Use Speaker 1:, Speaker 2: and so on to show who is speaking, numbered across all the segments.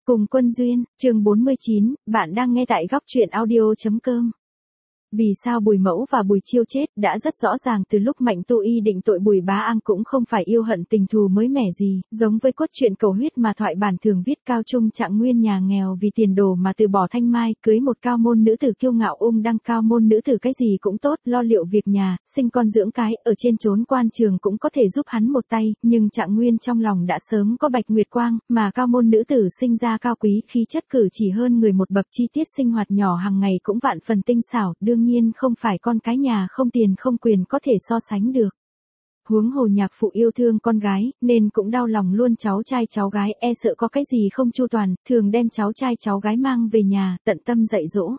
Speaker 1: Cùng Quân Duyên, chương 49, bạn đang nghe tại góc truyện audio.com. Vì sao Bùi Mẫu và Bùi Chiêu chết đã rất rõ ràng từ lúc Mạnh Tu Y định tội Bùi Bá An cũng không phải yêu hận tình thù mới mẻ gì, giống với cốt truyện cầu huyết mà thoại bản thường viết Cao Trung Trạng Nguyên nhà nghèo vì tiền đồ mà từ bỏ thanh mai, cưới một cao môn nữ tử kiêu ngạo đăng cao môn nữ tử cái gì cũng tốt, lo liệu việc nhà, sinh con dưỡng cái, ở trên trốn quan trường cũng có thể giúp hắn một tay, nhưng Trạng Nguyên trong lòng đã sớm có Bạch Nguyệt Quang, mà cao môn nữ tử sinh ra cao quý, khí chất cử chỉ hơn người một bậc, chi tiết sinh hoạt nhỏ hàng ngày cũng vạn phần tinh xảo, đương nhiên không phải con cái nhà không tiền không quyền có thể so sánh được. Huống hồ nhạc phụ yêu thương con gái, nên cũng đau lòng luôn cháu trai cháu gái, e sợ có cái gì không chu toàn, thường đem cháu trai cháu gái mang về nhà, tận tâm dạy dỗ.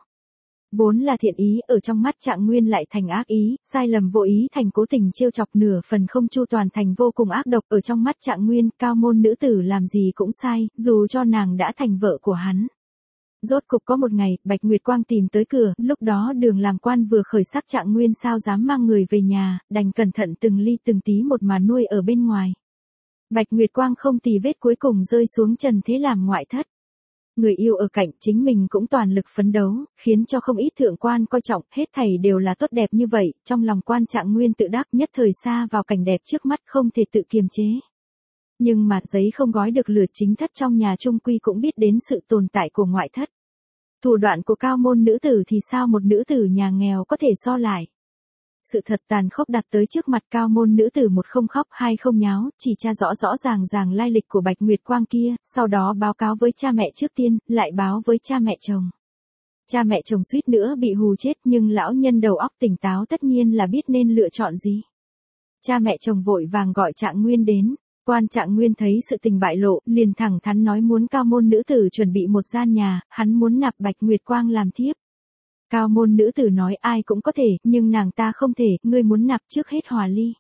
Speaker 1: Vốn là thiện ý, ở trong mắt Trạng Nguyên lại thành ác ý, sai lầm vô ý thành cố tình trêu chọc, nửa phần không chu toàn thành vô cùng ác độc, ở trong mắt Trạng Nguyên, cao môn nữ tử làm gì cũng sai, dù cho nàng đã thành vợ của hắn. Rốt cục có một ngày, Bạch Nguyệt Quang tìm tới cửa, lúc đó Đường làm quan vừa khởi sắc, Trạng Nguyên sao dám mang người về nhà, đành cẩn thận từng ly từng tí một mà nuôi ở bên ngoài. Bạch Nguyệt Quang không tì vết cuối cùng rơi xuống trần thế làm ngoại thất. Người yêu ở cạnh, chính mình cũng toàn lực phấn đấu, khiến cho không ít thượng quan coi trọng, hết thảy đều là tốt đẹp như vậy, trong lòng quan Trạng Nguyên tự đắc, nhất thời xa vào cảnh đẹp trước mắt không thể tự kiềm chế. Nhưng mà giấy không gói được lửa, chính thất trong nhà trung quy cũng biết đến sự tồn tại của ngoại thất. Thủ đoạn của cao môn nữ tử thì sao một nữ tử nhà nghèo có thể so lại. Sự thật tàn khốc đặt tới trước mặt cao môn nữ tử, một không khóc hai không nháo, chỉ tra rõ rõ ràng lai lịch của Bạch Nguyệt Quang kia, sau đó báo cáo với cha mẹ trước tiên, lại báo với cha mẹ chồng. Cha mẹ chồng suýt nữa bị hù chết, nhưng lão nhân đầu óc tỉnh táo tất nhiên là biết nên lựa chọn gì. Cha mẹ chồng vội vàng gọi Trạng Nguyên đến. Quan Trạng Nguyên thấy sự tình bại lộ, liền thẳng thắn nói muốn cao môn nữ tử chuẩn bị một gian nhà, hắn muốn nạp Bạch Nguyệt Quang làm thiếp. Cao môn nữ tử nói ai cũng có thể, nhưng nàng ta không thể, ngươi muốn nạp trước hết hòa ly.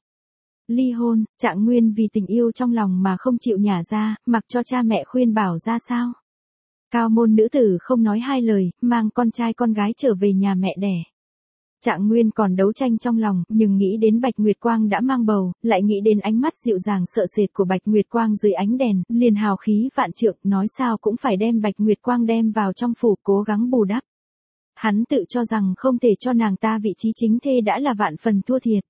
Speaker 1: Ly hôn, Trạng Nguyên vì tình yêu trong lòng mà không chịu nhả ra, mặc cho cha mẹ khuyên bảo ra sao. Cao môn nữ tử không nói hai lời, mang con trai con gái trở về nhà mẹ đẻ. Trạng Nguyên còn đấu tranh trong lòng, nhưng nghĩ đến Bạch Nguyệt Quang đã mang bầu, lại nghĩ đến ánh mắt dịu dàng sợ sệt của Bạch Nguyệt Quang dưới ánh đèn, liền hào khí vạn trượng, nói sao cũng phải đem Bạch Nguyệt Quang đem vào trong phủ, cố gắng bù đắp. Hắn tự cho rằng không thể cho nàng ta vị trí chính thê đã là vạn phần thua thiệt.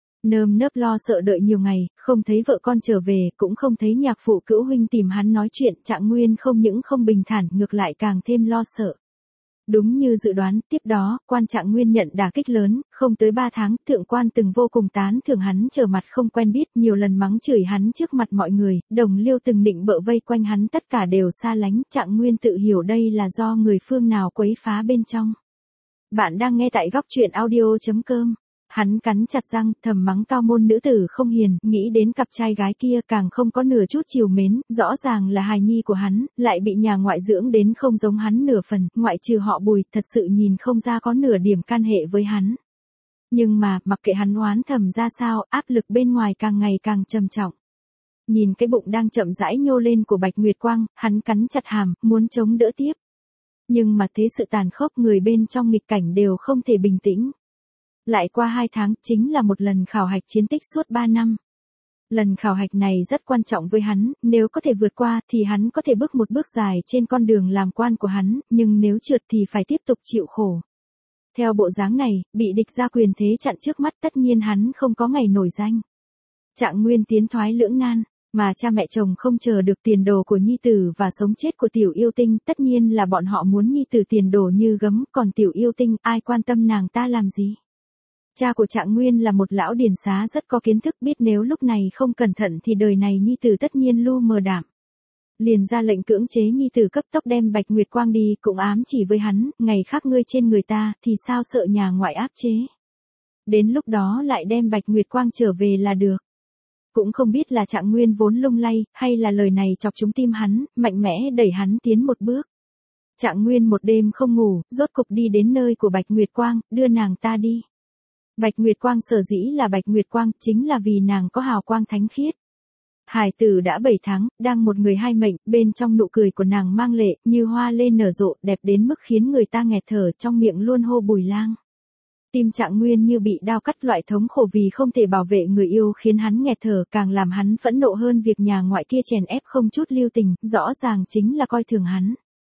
Speaker 1: Nơm nớp lo sợ đợi nhiều ngày, không thấy vợ con trở về, cũng không thấy nhạc phụ cữu huynh tìm hắn nói chuyện, Trạng Nguyên không những không bình thản, ngược lại càng thêm lo sợ. Đúng như dự đoán, tiếp đó, quan Trạng Nguyên nhận đả kích lớn, không tới 3 tháng, thượng quan từng vô cùng tán thưởng hắn trở mặt không quen biết, nhiều lần mắng chửi hắn trước mặt mọi người, đồng liêu từng định bợ vây quanh hắn tất cả đều xa lánh, Trạng Nguyên tự hiểu đây là do người phương nào quấy phá bên trong. Bạn đang nghe tại góc truyện audio.com. Hắn cắn chặt răng, thầm mắng cao môn nữ tử không hiền, nghĩ đến cặp trai gái kia càng không có nửa chút chiều mến, rõ ràng là hài nhi của hắn, lại bị nhà ngoại dưỡng đến không giống hắn nửa phần, ngoại trừ họ Bùi, thật sự nhìn không ra có nửa điểm can hệ với hắn. Nhưng mà, mặc kệ hắn oán thầm ra sao, áp lực bên ngoài càng ngày càng trầm trọng. Nhìn cái bụng đang chậm rãi nhô lên của Bạch Nguyệt Quang, hắn cắn chặt hàm, muốn chống đỡ tiếp. Nhưng mà thế sự tàn khốc, người bên trong nghịch cảnh đều không thể bình tĩnh. Lại qua 2 tháng, chính là một lần khảo hạch chiến tích suốt 3 năm. Lần khảo hạch này rất quan trọng với hắn, nếu có thể vượt qua thì hắn có thể bước một bước dài trên con đường làm quan của hắn, nhưng nếu trượt thì phải tiếp tục chịu khổ. Theo bộ dáng này, bị địch gia quyền thế chặn trước mắt tất nhiên hắn không có ngày nổi danh. Trạng Nguyên tiến thoái lưỡng nan, mà cha mẹ chồng không chờ được tiền đồ của nhi tử và sống chết của tiểu yêu tinh, tất nhiên là bọn họ muốn nhi tử tiền đồ như gấm, còn tiểu yêu tinh ai quan tâm nàng ta làm gì. Cha của Trạng Nguyên là một lão điền xá rất có kiến thức, biết nếu lúc này không cẩn thận thì đời này nhi tử tất nhiên lu mờ đảm. Liền ra lệnh cưỡng chế nhi tử cấp tốc đem Bạch Nguyệt Quang đi, cũng ám chỉ với hắn, ngày khác ngươi trên người ta, thì sao sợ nhà ngoại áp chế. Đến lúc đó lại đem Bạch Nguyệt Quang trở về là được. Cũng không biết là Trạng Nguyên vốn lung lay, hay là lời này chọc trúng tim hắn, mạnh mẽ đẩy hắn tiến một bước. Trạng Nguyên một đêm không ngủ, rốt cục đi đến nơi của Bạch Nguyệt Quang, đưa nàng ta đi. Bạch Nguyệt Quang sở dĩ là Bạch Nguyệt Quang, chính là vì nàng có hào quang thánh khiết. Hải tử đã 7 tháng, đang một người hai mệnh, bên trong nụ cười của nàng mang lệ, như hoa lên nở rộ, đẹp đến mức khiến người ta nghẹt thở, trong miệng luôn hô Bùi lang. Tim Trạng Nguyên như bị đao cắt, loại thống khổ vì không thể bảo vệ người yêu khiến hắn nghẹt thở, càng làm hắn phẫn nộ hơn việc nhà ngoại kia chèn ép không chút lưu tình, rõ ràng chính là coi thường hắn.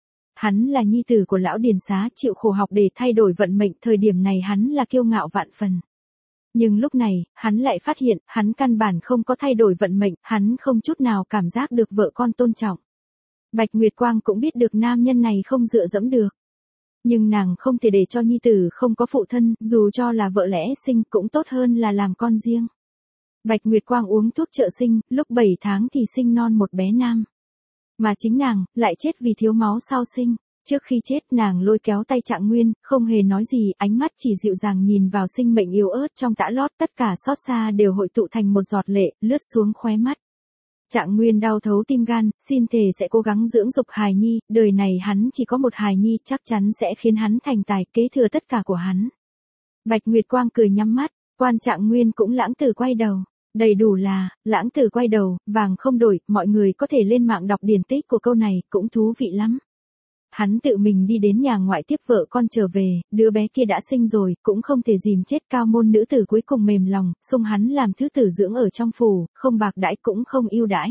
Speaker 1: Hắn là nhi tử của lão Điền Xá, chịu khổ học để thay đổi vận mệnh, thời điểm này hắn là kiêu ngạo vạn phần. Nhưng lúc này, hắn lại phát hiện, hắn căn bản không có thay đổi vận mệnh, hắn không chút nào cảm giác được vợ con tôn trọng. Bạch Nguyệt Quang cũng biết được nam nhân này không dựa dẫm được. Nhưng nàng không thể để cho nhi tử không có phụ thân, dù cho là vợ lẽ sinh cũng tốt hơn là làm con riêng. Bạch Nguyệt Quang uống thuốc trợ sinh, lúc 7 tháng thì sinh non một bé nam. Mà chính nàng, lại chết vì thiếu máu sau sinh. Trước khi chết nàng lôi kéo tay Trạng Nguyên, không hề nói gì, ánh mắt chỉ dịu dàng nhìn vào sinh mệnh yếu ớt trong tã lót, tất cả xót xa đều hội tụ thành một giọt lệ, lướt xuống khóe mắt. Trạng Nguyên đau thấu tim gan, xin thề sẽ cố gắng dưỡng dục hài nhi, đời này hắn chỉ có một hài nhi, chắc chắn sẽ khiến hắn thành tài, kế thừa tất cả của hắn. Bạch Nguyệt Quang cười nhắm mắt, quan Trạng Nguyên cũng lãng tử quay đầu. Đầy đủ là, lãng tử quay đầu, vàng không đổi, mọi người có thể lên mạng đọc điển tích của câu này, cũng thú vị lắm. Hắn tự mình đi đến nhà ngoại tiếp vợ con trở về, đứa bé kia đã sinh rồi, cũng không thể dìm chết. Cao môn nữ tử cuối cùng mềm lòng, xung hắn làm thứ tử dưỡng ở trong phủ, không bạc đãi cũng không ưu đãi.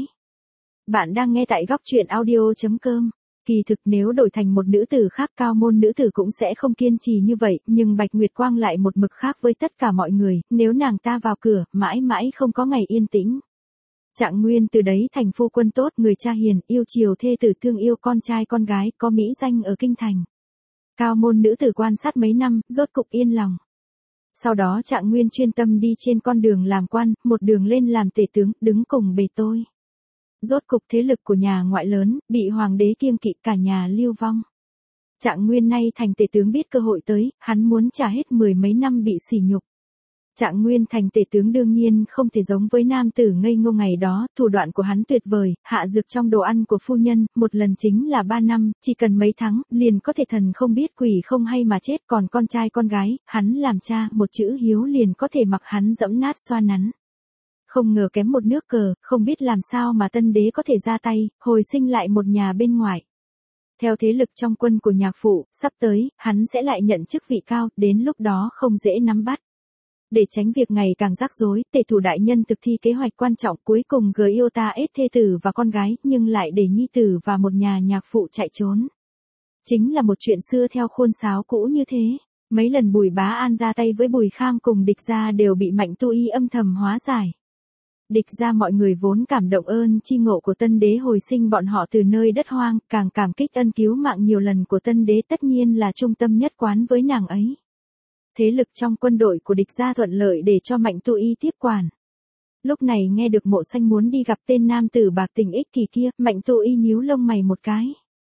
Speaker 1: Bạn đang nghe tại góc truyện audio.com. Kỳ thực nếu đổi thành một nữ tử khác, cao môn nữ tử cũng sẽ không kiên trì như vậy, nhưng Bạch Nguyệt Quang lại một mực khác với tất cả mọi người, nếu nàng ta vào cửa, mãi mãi không có ngày yên tĩnh. Trạng Nguyên từ đấy thành phu quân tốt, người cha hiền, yêu chiều thê tử, thương yêu con trai con gái, có mỹ danh ở kinh thành. Cao môn nữ tử quan sát mấy năm, rốt cục yên lòng. Sau đó Trạng Nguyên chuyên tâm đi trên con đường làm quan, một đường lên làm tể tướng, đứng cùng bề tôi. Rốt cục thế lực của nhà ngoại lớn, bị hoàng đế kiêng kỵ, cả nhà lưu vong. Trạng Nguyên nay thành tể tướng biết cơ hội tới, hắn muốn trả hết 10 mấy năm bị sỉ nhục. Trạng Nguyên thành tể tướng đương nhiên không thể giống với nam tử ngây ngô ngày đó, thủ đoạn của hắn tuyệt vời, hạ dược trong đồ ăn của phu nhân, một lần chính là 3 năm, chỉ cần mấy tháng, liền có thể thần không biết quỷ không hay mà chết. Còn con trai con gái, hắn làm cha, một chữ hiếu liền có thể mặc hắn dẫm nát xoa nắn. Không ngờ kém một nước cờ, không biết làm sao mà tân đế có thể ra tay, hồi sinh lại một nhà bên ngoài. Theo thế lực trong quân của nhạc phụ, sắp tới, hắn sẽ lại nhận chức vị cao, đến lúc đó không dễ nắm bắt. Để tránh việc ngày càng rắc rối, tể thủ đại nhân thực thi kế hoạch quan trọng, cuối cùng gửi ta ết thê tử và con gái, nhưng lại để nhi tử và một nhà nhạc phụ chạy trốn. Chính là một chuyện xưa theo khuôn sáo cũ như thế. Mấy lần Bùi Bá An ra tay với Bùi Kham cùng Địch Gia đều bị Mạnh Tu Y âm thầm hóa giải. Địch Gia mọi người vốn cảm động ơn chi ngộ của tân đế hồi sinh bọn họ từ nơi đất hoang, càng cảm kích ân cứu mạng nhiều lần của tân đế, tất nhiên là trung tâm nhất quán với nàng ấy. Thế lực trong quân đội của Địch Gia thuận lợi để cho Mạnh Tu Y tiếp quản. Lúc này nghe được Mộ Xanh muốn đi gặp tên nam tử bạc tình ích kỷ kia, Mạnh Tu Y nhíu lông mày một cái.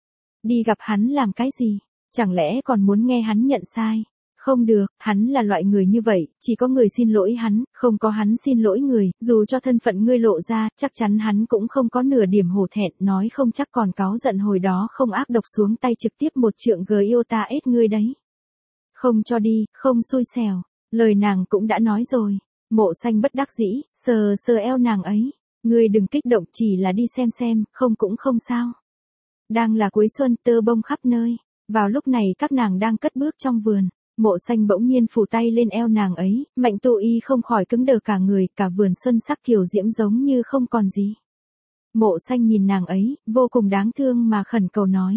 Speaker 1: Đi gặp hắn làm cái gì? Chẳng lẽ còn muốn nghe hắn nhận sai? Không được, hắn là loại người như vậy, chỉ có người xin lỗi hắn, không có hắn xin lỗi người, dù cho thân phận ngươi lộ ra, chắc chắn hắn cũng không có nửa điểm hổ thẹn, nói không chắc còn cáu giận hồi đó không ác độc xuống tay trực tiếp một trượng yêu ta ết ngươi đấy. Không cho đi, không xui xẻo, lời nàng cũng đã nói rồi. Mộ Xanh bất đắc dĩ, sờ sờ eo nàng ấy, ngươi đừng kích động, chỉ là đi xem, không cũng không sao. Đang là cuối xuân, tơ bông khắp nơi, vào lúc này các nàng đang cất bước trong vườn. Mộ Xanh bỗng nhiên phủ tay lên eo nàng ấy, Mạnh Tu Y không khỏi cứng đờ cả người, cả vườn xuân sắc kiều diễm giống như không còn gì. Mộ Xanh nhìn nàng ấy, vô cùng đáng thương mà khẩn cầu nói.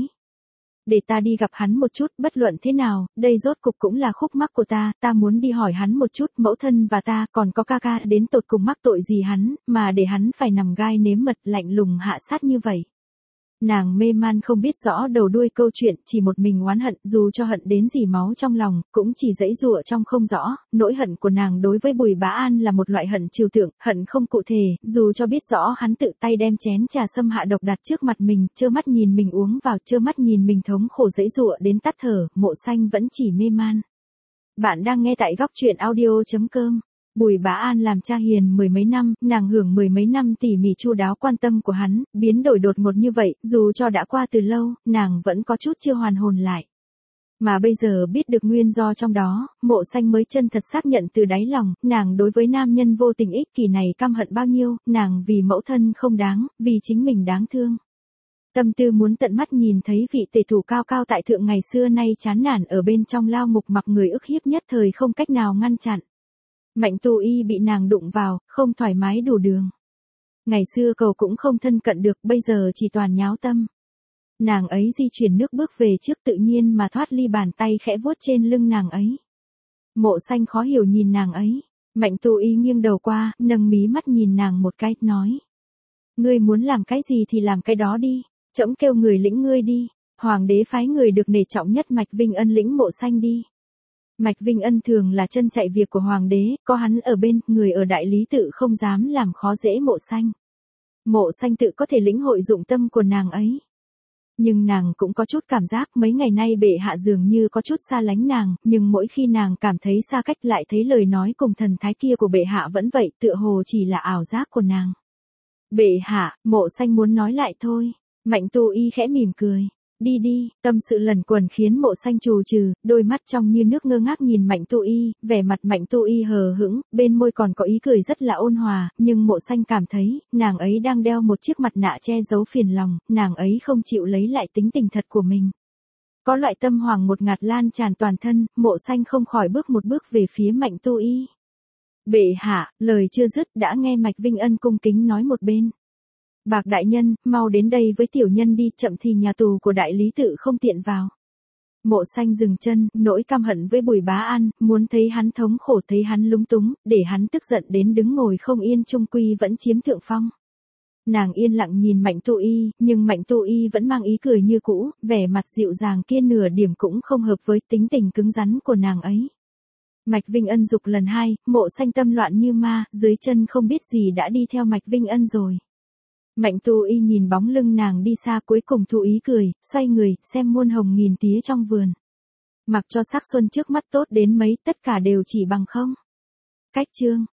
Speaker 1: Để ta đi gặp hắn một chút, bất luận thế nào, đây rốt cục cũng là khúc mắc của ta muốn đi hỏi hắn một chút, mẫu thân và ta, còn có ca ca, đến tột cùng mắc tội gì hắn, mà để hắn phải nằm gai nếm mật, lạnh lùng hạ sát như vậy. Nàng mê man không biết rõ đầu đuôi câu chuyện, chỉ một mình oán hận, dù cho hận đến dỉ máu trong lòng, cũng chỉ giãy giụa trong không rõ. Nỗi hận của nàng đối với Bùi Bá An là một loại hận trừu tượng, hận không cụ thể, dù cho biết rõ hắn tự tay đem chén trà sâm hạ độc đặt trước mặt mình, trơ mắt nhìn mình uống vào, trơ mắt nhìn mình thống khổ giãy giụa đến tắt thở, Mộ Xanh vẫn chỉ mê man. Bạn đang nghe tại góc truyện audio.com. Bùi Bá An làm cha hiền 10 mấy năm, nàng hưởng 10 mấy năm tỉ mỉ chu đáo quan tâm của hắn, biến đổi đột ngột như vậy, dù cho đã qua từ lâu, nàng vẫn có chút chưa hoàn hồn lại. Mà bây giờ biết được nguyên do trong đó, Mộ Xanh mới chân thật xác nhận từ đáy lòng, nàng đối với nam nhân vô tình ích kỷ này căm hận bao nhiêu, nàng vì mẫu thân không đáng, vì chính mình đáng thương. Tâm tư muốn tận mắt nhìn thấy vị tể thủ cao cao tại thượng ngày xưa nay chán nản ở bên trong lao ngục mặc người ức hiếp nhất thời không cách nào ngăn chặn. Mạnh Tu Y bị nàng đụng vào, không thoải mái đủ đường. Ngày xưa cầu cũng không thân cận được, bây giờ chỉ toàn nháo tâm. Nàng ấy di chuyển nước bước về trước tự nhiên mà thoát ly bàn tay khẽ vuốt trên lưng nàng ấy. Mộ Xanh khó hiểu nhìn nàng ấy. Mạnh Tu Y nghiêng đầu qua, nâng mí mắt nhìn nàng một cái, nói. Ngươi muốn làm cái gì thì làm cái đó đi, trẫm kêu người lĩnh ngươi đi. Hoàng đế phái người được nể trọng nhất Mạch Vinh Ân lĩnh Mộ Xanh đi. Mạch Vinh Ân thường là chân chạy việc của Hoàng đế, có hắn ở bên, người ở đại lý tự không dám làm khó dễ Mộ Xanh. Mộ Xanh tự có thể lĩnh hội dụng tâm của nàng ấy. Nhưng nàng cũng có chút cảm giác mấy ngày nay bệ hạ dường như có chút xa lánh nàng, nhưng mỗi khi nàng cảm thấy xa cách lại thấy lời nói cùng thần thái kia của bệ hạ vẫn vậy, tựa hồ chỉ là ảo giác của nàng. Bệ hạ, Mộ Xanh muốn nói lại thôi. Mạnh Tu Y khẽ mỉm cười. Đi đi, tâm sự lần quần khiến Mộ Xanh trù trừ, đôi mắt trong như nước ngơ ngác nhìn Mạnh Tu Y, vẻ mặt Mạnh Tu Y hờ hững, bên môi còn có ý cười rất là ôn hòa, nhưng Mộ Xanh cảm thấy, nàng ấy đang đeo một chiếc mặt nạ che giấu phiền lòng, nàng ấy không chịu lấy lại tính tình thật của mình. Có loại tâm hoàng một ngạt lan tràn toàn thân, Mộ Xanh không khỏi bước một bước về phía Mạnh Tu Y. Bệ hạ, lời chưa dứt đã nghe Mạch Vinh Ân cung kính nói một bên. Bạc đại nhân, mau đến đây với tiểu nhân đi, chậm thì nhà tù của đại lý tự không tiện vào. Mộ Xanh dừng chân, nỗi căm hận với Bùi Bá An, muốn thấy hắn thống khổ thấy hắn lúng túng, để hắn tức giận đến đứng ngồi không yên chung quy vẫn chiếm thượng phong. Nàng yên lặng nhìn Mạnh Tu Y, nhưng Mạnh Tu Y vẫn mang ý cười như cũ, vẻ mặt dịu dàng kia nửa điểm cũng không hợp với tính tình cứng rắn của nàng ấy. Mạch Vinh Ân dục lần hai, Mộ Xanh tâm loạn như ma, dưới chân không biết gì đã đi theo Mạch Vinh Ân rồi. Mạnh Tu Y nhìn bóng lưng nàng đi xa cuối cùng thu ý cười, xoay người, xem muôn hồng nghìn tía trong vườn. Mặc cho sắc xuân trước mắt tốt đến mấy, tất cả đều chỉ bằng không. Cách chương.